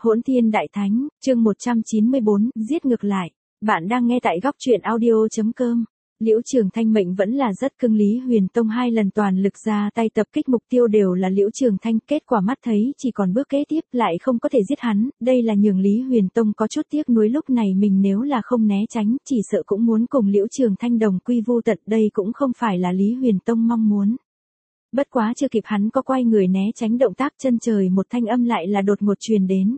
Hỗn Thiên Đại Thánh, chương 194, giết ngược lại. Bạn đang nghe tại góc truyện audio.com. Liễu Trường Thanh mệnh vẫn là rất cưng, Lý Huyền Tông 2 lần toàn lực ra tay tập kích mục tiêu đều là Liễu Trường Thanh, kết quả mắt thấy chỉ còn bước kế tiếp lại không có thể giết hắn, đây là nhường Lý Huyền Tông có chút tiếc nuối, lúc này mình nếu là không né tránh, chỉ sợ cũng muốn cùng Liễu Trường Thanh đồng quy vu tận, đây cũng không phải là Lý Huyền Tông mong muốn. Bất quá chưa kịp hắn có quay người né tránh động tác, chân trời một thanh âm lại là đột ngột truyền đến.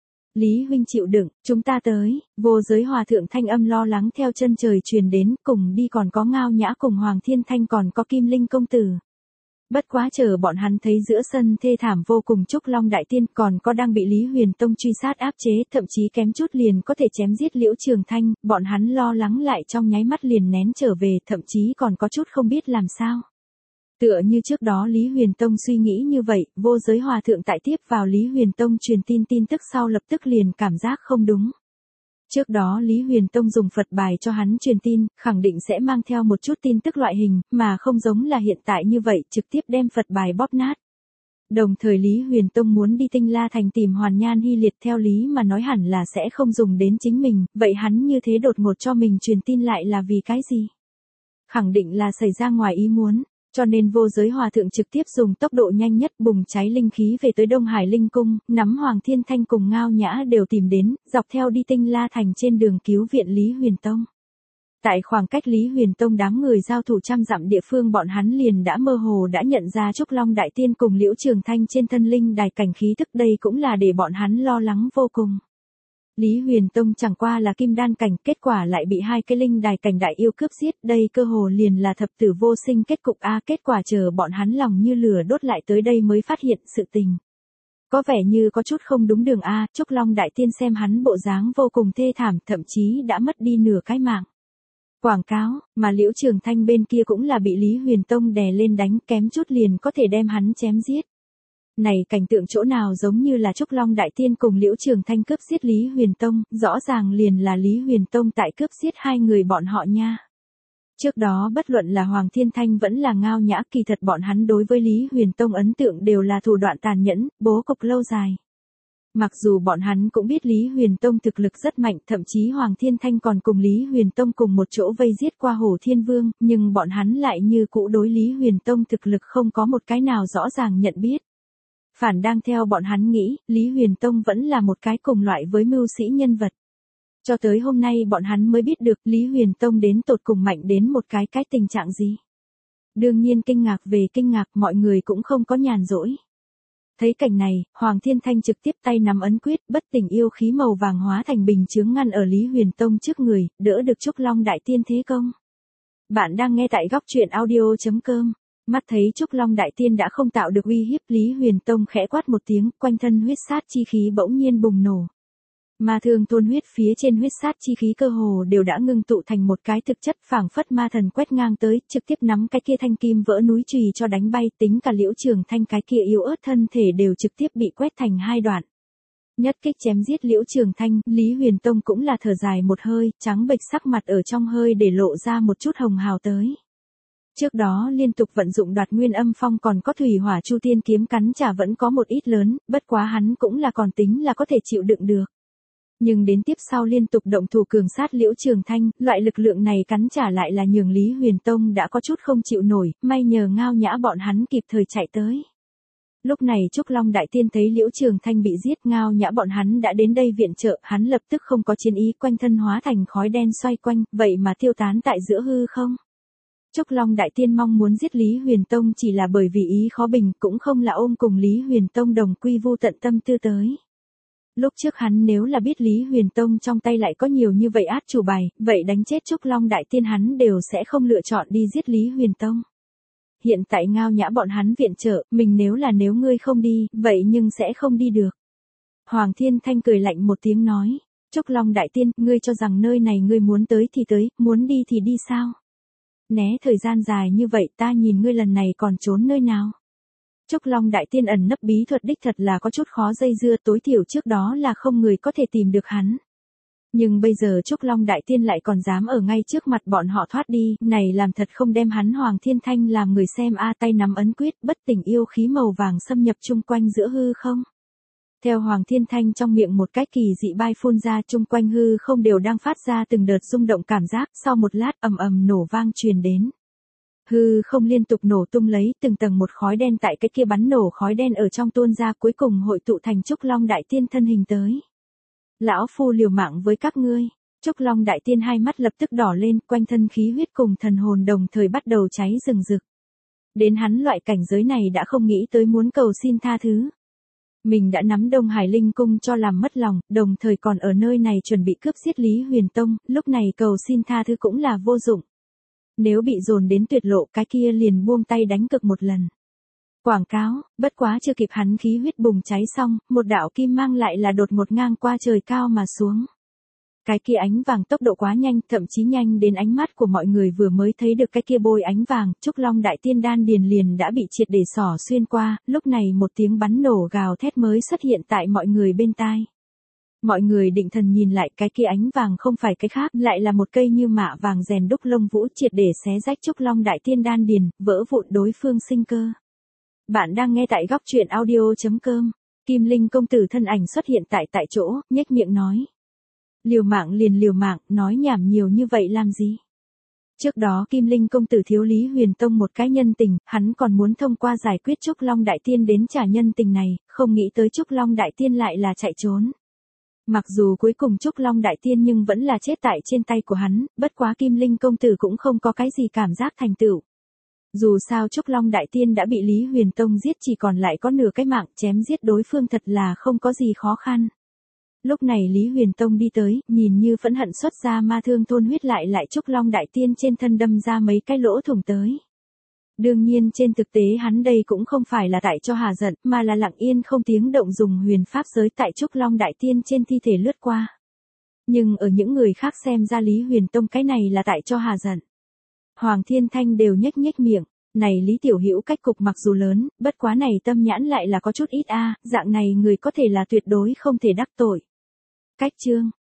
Lý huynh chịu đựng, chúng ta tới. Vô Giới Hòa Thượng thanh âm lo lắng theo chân trời truyền đến, cùng đi còn có Ngao Nhã cùng Hoàng Thiên Thanh, còn có Kim Linh công tử. Bất quá chờ bọn hắn thấy giữa sân thê thảm vô cùng Trúc Long Đại Tiên, còn có đang bị Lý Huyền Tông truy sát áp chế, thậm chí kém chút liền có thể chém giết Liễu Trường Thanh, bọn hắn lo lắng lại trong nháy mắt liền nén trở về, thậm chí còn có chút không biết làm sao. Tựa như trước đó Lý Huyền Tông suy nghĩ như vậy, Vô Giới Hòa Thượng tại tiếp vào Lý Huyền Tông truyền tin tức sau lập tức liền cảm giác không đúng. Trước đó Lý Huyền Tông dùng Phật bài cho hắn truyền tin, khẳng định sẽ mang theo một chút tin tức loại hình, mà không giống là hiện tại như vậy, trực tiếp đem Phật bài bóp nát. Đồng thời Lý Huyền Tông muốn đi Tinh La Thành tìm Hoàn Nhan Hy Liệt, theo lý mà nói hẳn là sẽ không dùng đến chính mình, vậy hắn như thế đột ngột cho mình truyền tin lại là vì cái gì? Khẳng định là xảy ra ngoài ý muốn. Cho nên Vô Giới Hòa Thượng trực tiếp dùng tốc độ nhanh nhất bùng cháy linh khí về tới Đông Hải Linh Cung, nắm Hoàng Thiên Thanh cùng Ngao Nhã đều tìm đến, dọc theo đi Tinh La Thành trên đường cứu viện Lý Huyền Tông. Tại khoảng cách Lý Huyền Tông đám người giao thủ trăm dặm địa phương, bọn hắn liền đã mơ hồ đã nhận ra Trúc Long Đại Tiên cùng Liễu Trường Thanh trên thân linh đài cảnh khí tức, đây cũng là để bọn hắn lo lắng vô cùng. Lý Huyền Tông chẳng qua là kim đan cảnh, kết quả lại bị hai cái linh đài cảnh đại yêu cướp giết, đây cơ hồ liền là thập tử vô sinh kết cục a, kết quả chờ bọn hắn lòng như lửa đốt lại tới đây mới phát hiện sự tình. Có vẻ như có chút không đúng đường a, Trúc Long Đại Tiên xem hắn bộ dáng vô cùng thê thảm, thậm chí đã mất đi nửa cái mạng. Quảng cáo, mà Liễu Trường Thanh bên kia cũng là bị Lý Huyền Tông đè lên đánh, kém chút liền có thể đem hắn chém giết. Này cảnh tượng chỗ nào giống như là Trúc Long Đại Tiên cùng Liễu Trường Thanh cướp giết Lý Huyền Tông, rõ ràng liền là Lý Huyền Tông tại cướp giết hai người bọn họ nha. Trước đó bất luận là Hoàng Thiên Thanh vẫn là Ngao Nhã, kỳ thật bọn hắn đối với Lý Huyền Tông ấn tượng đều là thủ đoạn tàn nhẫn, bố cục lâu dài. Mặc dù bọn hắn cũng biết Lý Huyền Tông thực lực rất mạnh, thậm chí Hoàng Thiên Thanh còn cùng Lý Huyền Tông cùng một chỗ vây giết qua Hổ Thiên Vương, nhưng bọn hắn lại như cũ đối Lý Huyền Tông thực lực không có một cái nào rõ ràng nhận biết. Phản đang theo bọn hắn nghĩ, Lý Huyền Tông vẫn là một cái cùng loại với mưu sĩ nhân vật. Cho tới hôm nay bọn hắn mới biết được Lý Huyền Tông đến tột cùng mạnh đến một cái tình trạng gì. Đương nhiên kinh ngạc về kinh ngạc, mọi người cũng không có nhàn rỗi. Thấy cảnh này, Hoàng Thiên Thanh trực tiếp tay nắm ấn quyết, bất tỉnh yêu khí màu vàng hóa thành bình chướng ngăn ở Lý Huyền Tông trước người, đỡ được Trúc Long Đại Tiên thế công. Bạn đang nghe tại góc truyện audio.com. Mắt thấy Trúc Long Đại Tiên đã không tạo được uy hiếp, Lý Huyền Tông khẽ quát một tiếng, quanh thân huyết sát chi khí bỗng nhiên bùng nổ. Ma thương thôn huyết phía trên huyết sát chi khí cơ hồ đều đã ngưng tụ thành một cái thực chất, phảng phất ma thần quét ngang tới, trực tiếp nắm cái kia thanh kim vỡ núi chùy cho đánh bay, tính cả Liễu Trường Thanh cái kia yếu ớt thân thể đều trực tiếp bị quét thành hai đoạn. Nhất kích chém giết Liễu Trường Thanh, Lý Huyền Tông cũng là thở dài một hơi, trắng bệch sắc mặt ở trong hơi để lộ ra một chút hồng hào tới. Trước đó liên tục vận dụng Đoạt Nguyên Âm Phong còn có Thủy Hỏa Chu Tiên kiếm cắn trả vẫn có một ít lớn, bất quá hắn cũng là còn tính là có thể chịu đựng được. Nhưng đến tiếp sau liên tục động thủ cường sát Liễu Trường Thanh, loại lực lượng này cắn trả lại là nhường Lý Huyền Tông đã có chút không chịu nổi, may nhờ Ngao Nhã bọn hắn kịp thời chạy tới. Lúc này Trúc Long Đại Tiên thấy Liễu Trường Thanh bị giết, Ngao Nhã bọn hắn đã đến đây viện trợ, hắn lập tức không có chiến ý, quanh thân hóa thành khói đen xoay quanh, vậy mà tiêu tán tại giữa hư không. Trúc Long Đại Tiên mong muốn giết Lý Huyền Tông chỉ là bởi vì ý khó bình, cũng không là ôm cùng Lý Huyền Tông đồng quy vu tận tâm tư tới. Lúc trước hắn nếu là biết Lý Huyền Tông trong tay lại có nhiều như vậy át chủ bài, vậy đánh chết Trúc Long Đại Tiên hắn đều sẽ không lựa chọn đi giết Lý Huyền Tông. Hiện tại Ngao Nhã bọn hắn viện trợ, mình nếu ngươi không đi, vậy nhưng sẽ không đi được. Hoàng Thiên Thanh cười lạnh một tiếng nói, Trúc Long Đại Tiên, ngươi cho rằng nơi này ngươi muốn tới thì tới, muốn đi thì đi sao? Né thời gian dài như vậy, ta nhìn ngươi lần này còn trốn nơi nào? Trúc Long Đại Tiên ẩn nấp bí thuật đích thật là có chút khó dây dưa, tối thiểu trước đó là không người có thể tìm được hắn. Nhưng bây giờ Trúc Long Đại Tiên lại còn dám ở ngay trước mặt bọn họ thoát đi, này làm thật không đem hắn Hoàng Thiên Thanh làm người xem a, tay nắm ấn quyết, bất tỉnh yêu khí màu vàng xâm nhập chung quanh giữa hư không. Theo Hoàng Thiên Thanh trong miệng một cách kỳ dị bay phun ra, chung quanh hư không đều đang phát ra từng đợt rung động cảm giác, sau một lát ầm ầm nổ vang truyền đến. Hư không liên tục nổ tung lấy từng tầng một khói đen tại cái kia bắn nổ khói đen ở trong tuôn ra, cuối cùng hội tụ thành Trúc Long Đại Tiên thân hình tới. Lão phu liều mạng với các ngươi. Trúc Long Đại Tiên hai mắt lập tức đỏ lên, quanh thân khí huyết cùng thần hồn đồng thời bắt đầu cháy rừng rực. Đến hắn loại cảnh giới này đã không nghĩ tới muốn cầu xin tha thứ. Mình đã nắm Đông Hải Linh Cung cho làm mất lòng, đồng thời còn ở nơi này chuẩn bị cướp giết Lý Huyền Tông, lúc này cầu xin tha thứ cũng là vô dụng. Nếu bị dồn đến tuyệt lộ, cái kia liền buông tay đánh cực một lần. Quảng cáo, bất quá chưa kịp hắn khí huyết bùng cháy xong, một đạo kim mang lại là đột ngột ngang qua trời cao mà xuống. Cái kia ánh vàng tốc độ quá nhanh, thậm chí nhanh đến ánh mắt của mọi người vừa mới thấy được cái kia bôi ánh vàng, Trúc Long Đại Tiên đan điền liền đã bị triệt để xỏ xuyên qua, lúc này một tiếng bắn nổ gào thét mới xuất hiện tại mọi người bên tai. Mọi người định thần nhìn lại, cái kia ánh vàng không phải cái khác, lại là một cây như mạ vàng rèn đúc lông vũ triệt để xé rách Trúc Long Đại Tiên đan điền, vỡ vụn đối phương sinh cơ. Bạn đang nghe tại góc truyện audio.com. Kim Linh công tử thân ảnh xuất hiện tại chỗ, nhếch miệng nói. Liều mạng liền liều mạng, nói nhảm nhiều như vậy làm gì? Trước đó Kim Linh công tử thiếu Lý Huyền Tông một cái nhân tình, hắn còn muốn thông qua giải quyết Trúc Long Đại Tiên đến trả nhân tình này, không nghĩ tới Trúc Long Đại Tiên lại là chạy trốn. Mặc dù cuối cùng Trúc Long Đại Tiên nhưng vẫn là chết tại trên tay của hắn, bất quá Kim Linh công tử cũng không có cái gì cảm giác thành tựu. Dù sao Trúc Long Đại Tiên đã bị Lý Huyền Tông giết, chỉ còn lại có nửa cái mạng, chém giết đối phương thật là không có gì khó khăn. Lúc này Lý Huyền Tông đi tới, nhìn như phẫn hận xuất ra ma thương thôn huyết lại Trúc Long Đại Tiên trên thân đâm ra mấy cái lỗ thủng tới. Đương nhiên trên thực tế hắn đây cũng không phải là tại cho hà giận, mà là lặng yên không tiếng động dùng huyền pháp giới tại Trúc Long Đại Tiên trên thi thể lướt qua. Nhưng ở những người khác xem ra Lý Huyền Tông cái này là tại cho hà giận. Hoàng Thiên Thanh đều nhếch miệng, này Lý Tiểu Hữu cách cục mặc dù lớn, bất quá này tâm nhãn lại là có chút ít a, dạng này người có thể là tuyệt đối không thể đắc tội. Cách chương